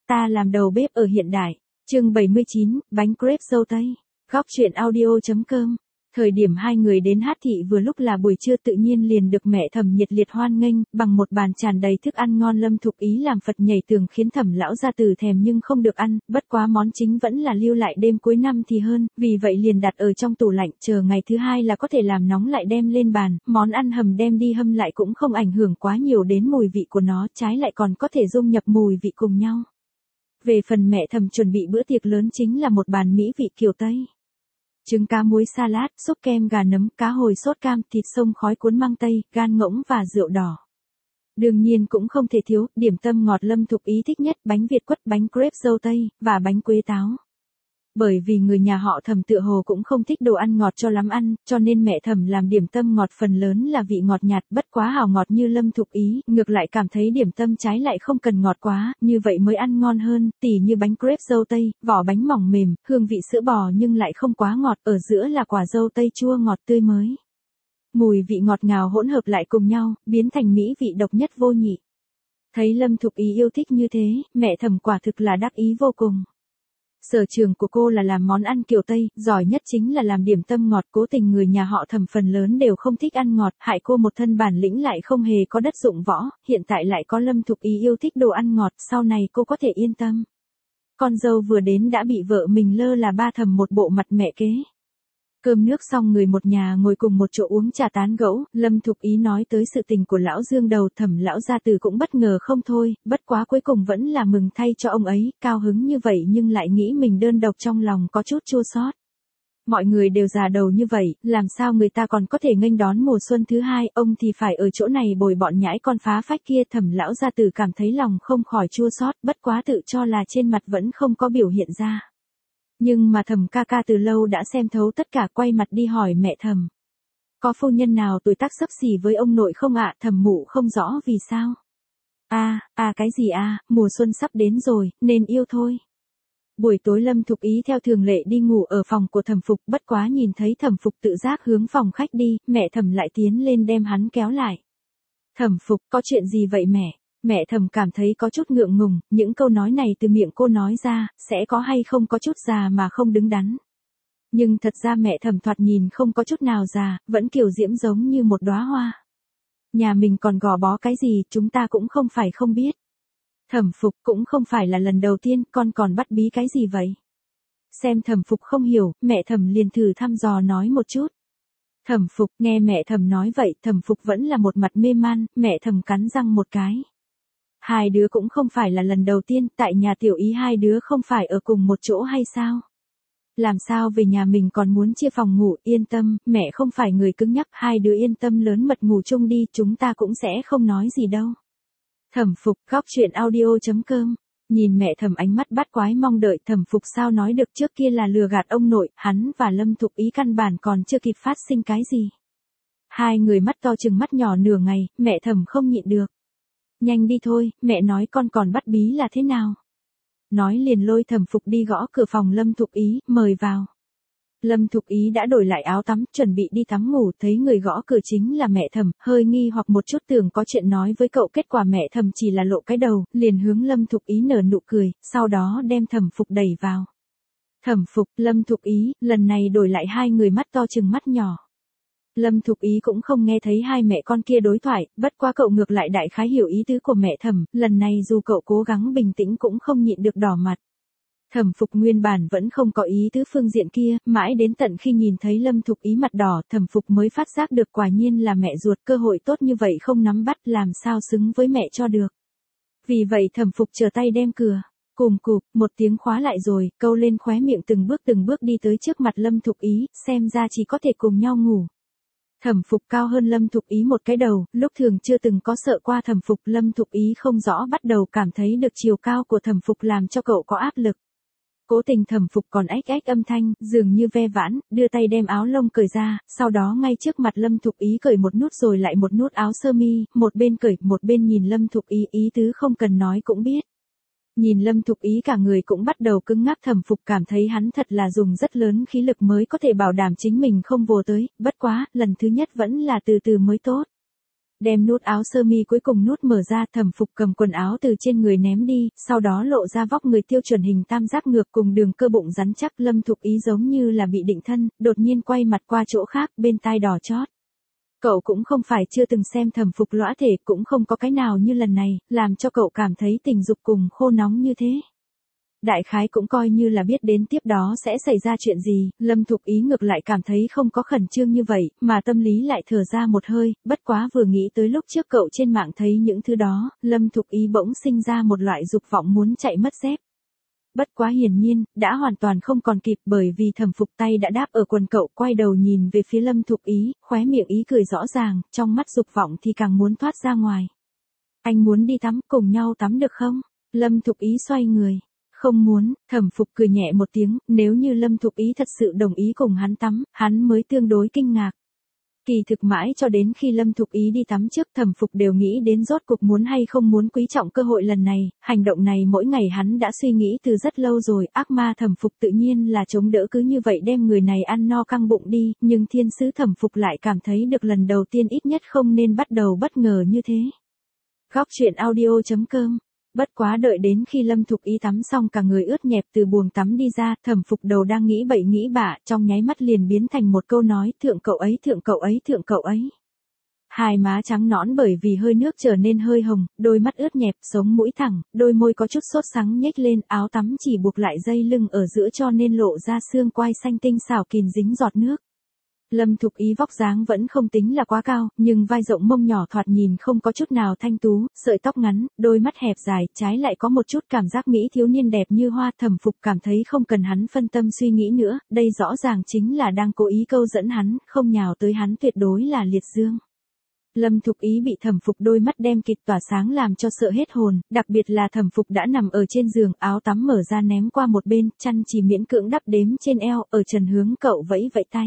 Ta làm đầu bếp ở hiện đại. Chương 79, bánh crepe dâu tây. Góc truyện audio.com. Thời điểm hai người đến Hát Thị vừa lúc là buổi trưa, tự nhiên liền được mẹ Thẩm nhiệt liệt hoan nghênh, bằng một bàn tràn đầy thức ăn ngon. Lâm Thục Ý làm Phật nhảy tường khiến Thẩm lão gia tử thèm nhưng không được ăn, bất quá món chính vẫn là lưu lại đêm cuối năm thì hơn, vì vậy liền đặt ở trong tủ lạnh, chờ ngày thứ hai là có thể làm nóng lại đem lên bàn. Món ăn hầm đem đi hâm lại cũng không ảnh hưởng quá nhiều đến mùi vị của nó, trái lại còn có thể dung nhập mùi vị cùng nhau. Về phần mẹ Thẩm chuẩn bị bữa tiệc lớn chính là một bàn mỹ vị kiểu Tây. Trứng cá muối salad, súp kem gà nấm, cá hồi sốt cam, thịt sông khói cuốn măng tây, gan ngỗng và rượu đỏ. Đương nhiên cũng không thể thiếu, điểm tâm ngọt Lâm Thục Ý thích nhất bánh Việt quất, bánh crepe dâu tây, và bánh quế táo. Bởi vì người nhà họ Thẩm tựa hồ cũng không thích đồ ăn ngọt cho lắm ăn, cho nên mẹ Thẩm làm điểm tâm ngọt phần lớn là vị ngọt nhạt, bất quá hào ngọt như Lâm Thục Ý, ngược lại cảm thấy điểm tâm trái lại không cần ngọt quá, như vậy mới ăn ngon hơn, tỉ như bánh crepe dâu tây, vỏ bánh mỏng mềm, hương vị sữa bò nhưng lại không quá ngọt, ở giữa là quả dâu tây chua ngọt tươi mới. Mùi vị ngọt ngào hỗn hợp lại cùng nhau, biến thành mỹ vị độc nhất vô nhị. Thấy Lâm Thục Ý yêu thích như thế, mẹ Thẩm quả thực là đắc ý vô cùng. Sở trường của cô là làm món ăn kiểu Tây, giỏi nhất chính là làm điểm tâm ngọt, cố tình người nhà họ Thẩm phần lớn đều không thích ăn ngọt, hại cô một thân bản lĩnh lại không hề có đất dụng võ, hiện tại lại có Lâm Thục Ý yêu thích đồ ăn ngọt, sau này cô có thể yên tâm. Con dâu vừa đến đã bị vợ mình lơ là ba Thẩm một bộ mặt mẹ kế. Cơm nước xong, người một nhà ngồi cùng một chỗ uống trà tán gẫu, Lâm Thục Ý nói tới sự tình của lão Dương đầu, Thẩm lão gia tử cũng bất ngờ không thôi, bất quá cuối cùng vẫn là mừng thay cho ông ấy, cao hứng như vậy nhưng lại nghĩ mình đơn độc trong lòng có chút chua xót. Mọi người đều già đầu như vậy, làm sao người ta còn có thể nghênh đón mùa xuân thứ hai, ông thì phải ở chỗ này bồi bọn nhãi con phá phách kia. Thẩm lão gia tử cảm thấy lòng không khỏi chua xót, bất quá tự cho là trên mặt vẫn không có biểu hiện ra. Nhưng mà Thẩm ca ca từ lâu đã xem thấu tất cả, quay mặt đi hỏi mẹ Thẩm. Có phu nhân nào tuổi tác xấp xỉ với ông nội không ạ? Thẩm mụ không rõ vì sao. Cái gì mùa xuân sắp đến rồi, nên yêu thôi. Buổi tối Lâm Thục Ý theo thường lệ đi ngủ ở phòng của Thẩm Phục, bất quá nhìn thấy Thẩm Phục tự giác hướng phòng khách đi, mẹ Thẩm lại tiến lên đem hắn kéo lại. Thẩm Phục, có chuyện gì vậy mẹ? Mẹ Thẩm cảm thấy có chút ngượng ngùng, những câu nói này từ miệng cô nói ra, sẽ có hay không có chút già mà không đứng đắn. Nhưng thật ra mẹ Thẩm thoạt nhìn không có chút nào già, vẫn kiều diễm giống như một đóa hoa. Nhà mình còn gò bó cái gì, chúng ta cũng không phải không biết. Thẩm Phục, cũng không phải là lần đầu tiên, con còn bắt bí cái gì vậy? Xem Thẩm Phục không hiểu, mẹ Thẩm liền thử thăm dò nói một chút. Thẩm Phục, nghe mẹ Thẩm nói vậy, Thẩm Phục vẫn là một mặt mê man, mẹ Thẩm cắn răng một cái. Hai đứa cũng không phải là lần đầu tiên, tại nhà Tiểu Ý hai đứa không phải ở cùng một chỗ hay sao? Làm sao về nhà mình còn muốn chia phòng ngủ? Yên tâm, mẹ không phải người cứng nhắc, hai đứa yên tâm lớn mật ngủ chung đi, chúng ta cũng sẽ không nói gì đâu. Thẩm Phục, góc truyện audio.com. Nhìn mẹ Thẩm ánh mắt bắt quái mong đợi, Thẩm Phục sao nói được, trước kia là lừa gạt ông nội, hắn và Lâm Thục Ý căn bản còn chưa kịp phát sinh cái gì. Hai người mắt to chừng mắt nhỏ nửa ngày, mẹ Thẩm không nhịn được. Nhanh đi thôi, mẹ nói con còn bắt bí là thế nào? Nói liền lôi Thẩm Phục đi gõ cửa phòng Lâm Thục Ý, mời vào. Lâm Thục Ý đã đổi lại áo tắm, chuẩn bị đi tắm ngủ, thấy người gõ cửa chính là mẹ Thẩm, hơi nghi hoặc một chút, tưởng có chuyện nói với cậu, kết quả mẹ Thẩm chỉ là lộ cái đầu, liền hướng Lâm Thục Ý nở nụ cười, sau đó đem Thẩm Phục đẩy vào. Thẩm Phục, Lâm Thục Ý, lần này đổi lại hai người mắt to chừng mắt nhỏ. Lâm Thục Ý cũng không nghe thấy hai mẹ con kia đối thoại, bất quá cậu ngược lại đại khái hiểu ý tứ của mẹ Thẩm, lần này dù cậu cố gắng bình tĩnh cũng không nhịn được đỏ mặt. Thẩm Phục nguyên bản vẫn không có ý tứ phương diện kia, mãi đến tận khi nhìn thấy Lâm Thục Ý mặt đỏ, Thẩm Phục mới phát giác được quả nhiên là mẹ ruột, cơ hội tốt như vậy không nắm bắt, làm sao xứng với mẹ cho được. Vì vậy Thẩm Phục trở tay đem cửa, cùm cụp, một tiếng khóa lại rồi, câu lên khóe miệng từng bước đi tới trước mặt Lâm Thục Ý, xem ra chỉ có thể cùng nhau ngủ. Thẩm Phục cao hơn Lâm Thục Ý một cái đầu, lúc thường chưa từng có sợ qua Thẩm Phục, Lâm Thục Ý không rõ bắt đầu cảm thấy được chiều cao của Thẩm Phục làm cho cậu có áp lực. Cố tình Thẩm Phục còn ếch ếch âm thanh, dường như ve vãn, đưa tay đem áo lông cởi ra, sau đó ngay trước mặt Lâm Thục Ý cởi một nút rồi lại một nút áo sơ mi, một bên cởi, một bên nhìn Lâm Thục Ý, ý tứ không cần nói cũng biết. Nhìn Lâm Thục Ý cả người cũng bắt đầu cứng ngắc, Thẩm Phục cảm thấy hắn thật là dùng rất lớn khí lực mới có thể bảo đảm chính mình không vồ tới, bất quá, lần thứ nhất vẫn là từ từ mới tốt. Đem nút áo sơ mi cuối cùng nút mở ra, Thẩm Phục cầm quần áo từ trên người ném đi, sau đó lộ ra vóc người tiêu chuẩn hình tam giác ngược cùng đường cơ bụng rắn chắc. Lâm Thục Ý giống như là bị định thân, đột nhiên quay mặt qua chỗ khác, bên tai đỏ chót. Cậu cũng không phải chưa từng xem Thẩm Phục lõa thể, cũng không có cái nào như lần này, làm cho cậu cảm thấy tình dục cùng khô nóng như thế. Đại khái cũng coi như là biết đến tiếp đó sẽ xảy ra chuyện gì, Lâm Thục Ý ngược lại cảm thấy không có khẩn trương như vậy, mà tâm lý lại thở ra một hơi, bất quá vừa nghĩ tới lúc trước cậu trên mạng thấy những thứ đó, Lâm Thục Ý bỗng sinh ra một loại dục vọng muốn chạy mất dép. Bất quá hiển nhiên, đã hoàn toàn không còn kịp bởi vì Thẩm Phục tay đã đáp ở quần cậu, quay đầu nhìn về phía Lâm Thục Ý, khóe miệng ý cười rõ ràng, trong mắt dục vọng thì càng muốn thoát ra ngoài. Anh muốn đi tắm, cùng nhau tắm được không? Lâm Thục Ý xoay người. Không muốn, Thẩm Phục cười nhẹ một tiếng, nếu như Lâm Thục Ý thật sự đồng ý cùng hắn tắm, hắn mới tương đối kinh ngạc. Kỳ thực mãi cho đến khi Lâm Thục Ý đi tắm trước, Thẩm Phục đều nghĩ đến rốt cuộc muốn hay không muốn quý trọng cơ hội lần này, hành động này mỗi ngày hắn đã suy nghĩ từ rất lâu rồi, ác ma Thẩm Phục tự nhiên là chống đỡ cứ như vậy đem người này ăn no căng bụng đi, nhưng thiên sứ Thẩm Phục lại cảm thấy được lần đầu tiên ít nhất không nên bắt đầu bất ngờ như thế. Góc truyện audio.com. Bất quá đợi đến khi Lâm Thục Ý tắm xong cả người ướt nhẹp từ buồng tắm đi ra, Thẩm Phục đầu đang nghĩ bậy nghĩ bạ, trong nháy mắt liền biến thành một câu nói, thượng cậu ấy, thượng cậu ấy, thượng cậu ấy. Hai má trắng nõn bởi vì hơi nước trở nên hơi hồng, đôi mắt ướt nhẹp, sống mũi thẳng, đôi môi có chút sốt sắng nhếch lên, áo tắm chỉ buộc lại dây lưng ở giữa cho nên lộ ra xương quai xanh tinh xảo kìm dính giọt nước. Lâm Thục Ý vóc dáng vẫn không tính là quá cao, nhưng vai rộng mông nhỏ thoạt nhìn không có chút nào thanh tú, sợi tóc ngắn, đôi mắt hẹp dài, trái lại có một chút cảm giác mỹ thiếu niên đẹp như hoa. Thẩm Phục cảm thấy không cần hắn phân tâm suy nghĩ nữa, đây rõ ràng chính là đang cố ý câu dẫn hắn, không nhào tới hắn tuyệt đối là liệt dương. Lâm Thục Ý bị Thẩm Phục đôi mắt đen kịt tỏa sáng làm cho sợ hết hồn, đặc biệt là Thẩm Phục đã nằm ở trên giường, áo tắm mở ra ném qua một bên, chăn chỉ miễn cưỡng đắp đếm trên eo, ở trần hướng cậu vẫy vẫy tay.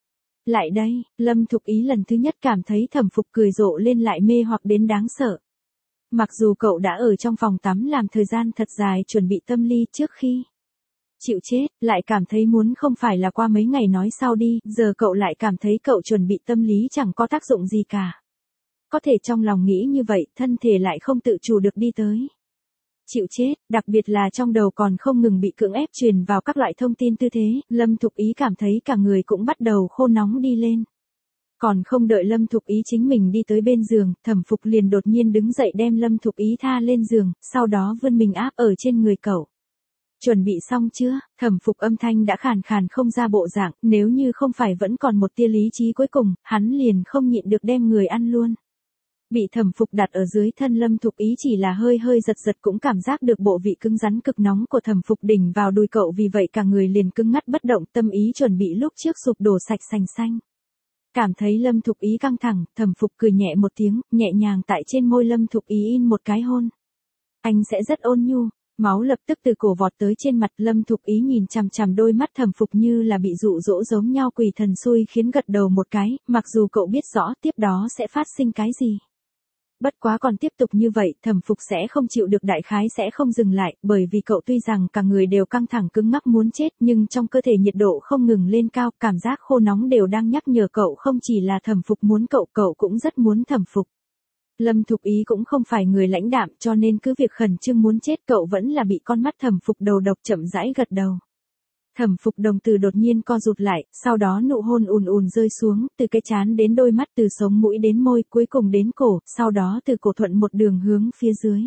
Lại đây, Lâm Thục Ý lần thứ nhất cảm thấy Thẩm Phục cười rộ lên lại mê hoặc đến đáng sợ. Mặc dù cậu đã ở trong phòng tắm làm thời gian thật dài chuẩn bị tâm lý trước khi chịu chết, lại cảm thấy muốn không phải là qua mấy ngày nói sau đi, giờ cậu lại cảm thấy cậu chuẩn bị tâm lý chẳng có tác dụng gì cả. Có thể trong lòng nghĩ như vậy, thân thể lại không tự chủ được đi tới chịu chết, đặc biệt là trong đầu còn không ngừng bị cưỡng ép truyền vào các loại thông tin tư thế, Lâm Thục Ý cảm thấy cả người cũng bắt đầu khô nóng đi lên. Còn không đợi Lâm Thục Ý chính mình đi tới bên giường, Thẩm Phục liền đột nhiên đứng dậy đem Lâm Thục Ý tha lên giường, sau đó vươn mình áp ở trên người cậu. Chuẩn bị xong chưa? Thẩm Phục âm thanh đã khàn khàn không ra bộ dạng, nếu như không phải vẫn còn một tia lý trí cuối cùng, hắn liền không nhịn được đem người ăn luôn. Bị Thẩm Phục đặt ở dưới thân Lâm Thục Ý chỉ là hơi hơi giật giật cũng cảm giác được bộ vị cứng rắn cực nóng của Thẩm Phục đỉnh vào đùi cậu, vì vậy cả người liền cứng ngắt bất động, tâm ý chuẩn bị lúc trước sụp đổ sạch sành xanh. Cảm thấy Lâm Thục Ý căng thẳng, Thẩm Phục cười nhẹ một tiếng, nhẹ nhàng tại trên môi Lâm Thục Ý in một cái hôn. Anh sẽ rất ôn nhu. Máu lập tức từ cổ vọt tới trên mặt, Lâm Thục Ý nhìn chằm chằm đôi mắt Thẩm Phục như là bị dụ dỗ giống nhau, quỷ thần xui khiến gật đầu một cái, mặc dù cậu biết rõ tiếp đó sẽ phát sinh cái gì. Bất quá còn tiếp tục như vậy, Thẩm Phục sẽ không chịu được, đại khái sẽ không dừng lại, bởi vì cậu tuy rằng cả người đều căng thẳng cứng ngắc muốn chết, nhưng trong cơ thể nhiệt độ không ngừng lên cao, cảm giác khô nóng đều đang nhắc nhở cậu không chỉ là Thẩm Phục muốn cậu, cậu cũng rất muốn Thẩm Phục. Lâm Thục Ý cũng không phải người lãnh đạm, cho nên cứ việc khẩn trương muốn chết cậu vẫn là bị con mắt Thẩm Phục đầu độc chậm rãi gật đầu. Thẩm Phục đồng tử đột nhiên co rụt lại, sau đó nụ hôn ùn ùn rơi xuống, từ cái trán đến đôi mắt, từ sống mũi đến môi, cuối cùng đến cổ, sau đó từ cổ thuận một đường hướng phía dưới.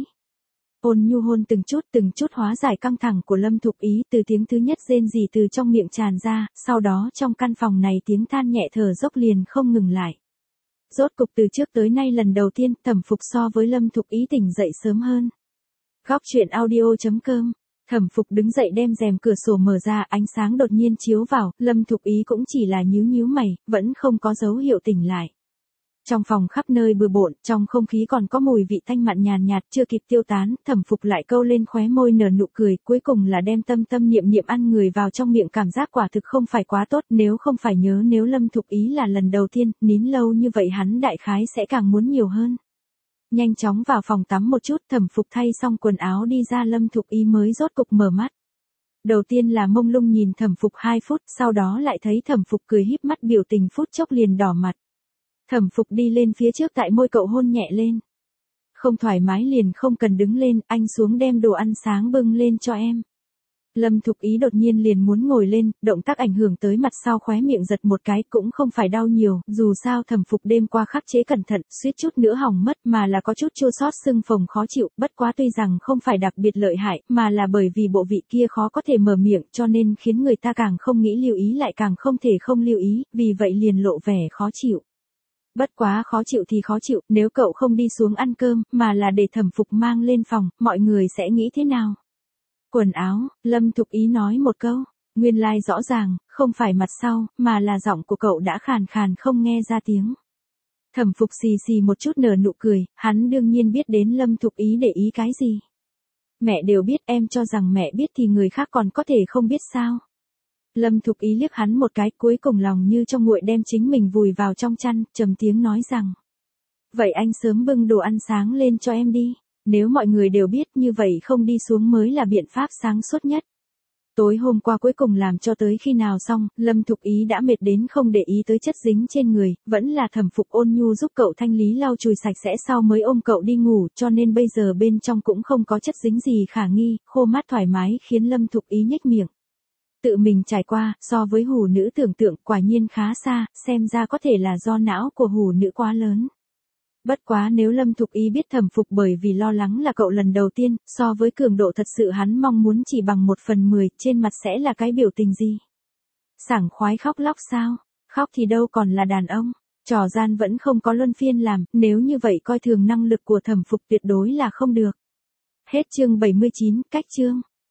Ôn nhu hôn từng chút hóa giải căng thẳng của Lâm Thục Ý, từ tiếng thứ nhất rên rỉ từ trong miệng tràn ra, sau đó trong căn phòng này tiếng than nhẹ thở dốc liền không ngừng lại. Rốt cục từ trước tới nay lần đầu tiên, Thẩm Phục so với Lâm Thục Ý tỉnh dậy sớm hơn. Góc truyện audio.com. Thẩm Phục đứng dậy đem rèm cửa sổ mở ra, ánh sáng đột nhiên chiếu vào, Lâm Thục Ý cũng chỉ là nhíu nhíu mày, vẫn không có dấu hiệu tỉnh lại. Trong phòng khắp nơi bừa bộn, trong không khí còn có mùi vị tanh mặn nhàn nhạt chưa kịp tiêu tán, Thẩm Phục lại câu lên khóe môi nở nụ cười, cuối cùng là đem tâm tâm niệm niệm ăn người vào trong miệng, cảm giác quả thực không phải quá tốt, nếu không phải nhớ nếu Lâm Thục Ý là lần đầu tiên, nín lâu như vậy hắn đại khái sẽ càng muốn nhiều hơn. Nhanh chóng vào phòng tắm một chút, Thẩm Phục thay xong quần áo đi ra, Lâm Thục Ý mới rốt cục mở mắt. Đầu tiên là mông lung nhìn Thẩm Phục 2 phút, sau đó lại thấy Thẩm Phục cười híp mắt, biểu tình phút chốc liền đỏ mặt. Thẩm Phục đi lên phía trước tại môi cậu hôn nhẹ lên. Không thoải mái liền không cần đứng lên, anh xuống đem đồ ăn sáng bưng lên cho em. Lâm Thục Ý đột nhiên liền muốn ngồi lên, động tác ảnh hưởng tới mặt sau khóe miệng giật một cái cũng không phải đau nhiều, dù sao Thẩm Phục đêm qua khắc chế cẩn thận, suýt chút nữa hỏng mất mà là có chút chua xót sưng phồng khó chịu, bất quá tuy rằng không phải đặc biệt lợi hại, mà là bởi vì bộ vị kia khó có thể mở miệng cho nên khiến người ta càng không nghĩ lưu ý lại càng không thể không lưu ý, vì vậy liền lộ vẻ khó chịu. Bất quá khó chịu thì khó chịu, nếu cậu không đi xuống ăn cơm, mà là để Thẩm Phục mang lên phòng, mọi người sẽ nghĩ thế nào? Quần áo, Lâm Thục Ý nói một câu, nguyên lai rõ ràng, không phải mặt sau, mà là giọng của cậu đã khàn khàn không nghe ra tiếng. Thẩm Phục xì xì một chút nở nụ cười, hắn đương nhiên biết đến Lâm Thục Ý để ý cái gì. Mẹ đều biết, em cho rằng mẹ biết thì người khác còn có thể không biết sao. Lâm Thục Ý liếc hắn một cái, cuối cùng lòng như trong nguội đem chính mình vùi vào trong chăn, trầm tiếng nói rằng. Vậy anh sớm bưng đồ ăn sáng lên cho em đi. Nếu mọi người đều biết như vậy không đi xuống mới là biện pháp sáng suốt nhất. Tối hôm qua cuối cùng làm cho tới khi nào xong, Lâm Thục Ý đã mệt đến không để ý tới chất dính trên người, vẫn là Thẩm Phục ôn nhu giúp cậu thanh lý lau chùi sạch sẽ sau mới ôm cậu đi ngủ, cho nên bây giờ bên trong cũng không có chất dính gì khả nghi, khô mát thoải mái khiến Lâm Thục Ý nhếch miệng. Tự mình trải qua, so với hủ nữ tưởng tượng quả nhiên khá xa, xem ra có thể là do não của hủ nữ quá lớn. Bất quá nếu Lâm Thục Ý biết Thẩm Phục bởi vì lo lắng là cậu lần đầu tiên, so với cường độ thật sự hắn mong muốn chỉ bằng 1/10, trên mặt sẽ là cái biểu tình gì? Sảng khoái khóc lóc sao? Khóc thì đâu còn là đàn ông. Trò gian vẫn không có luân phiên làm, nếu như vậy coi thường năng lực của Thẩm Phục tuyệt đối là không được. Hết chương 79, cách chương.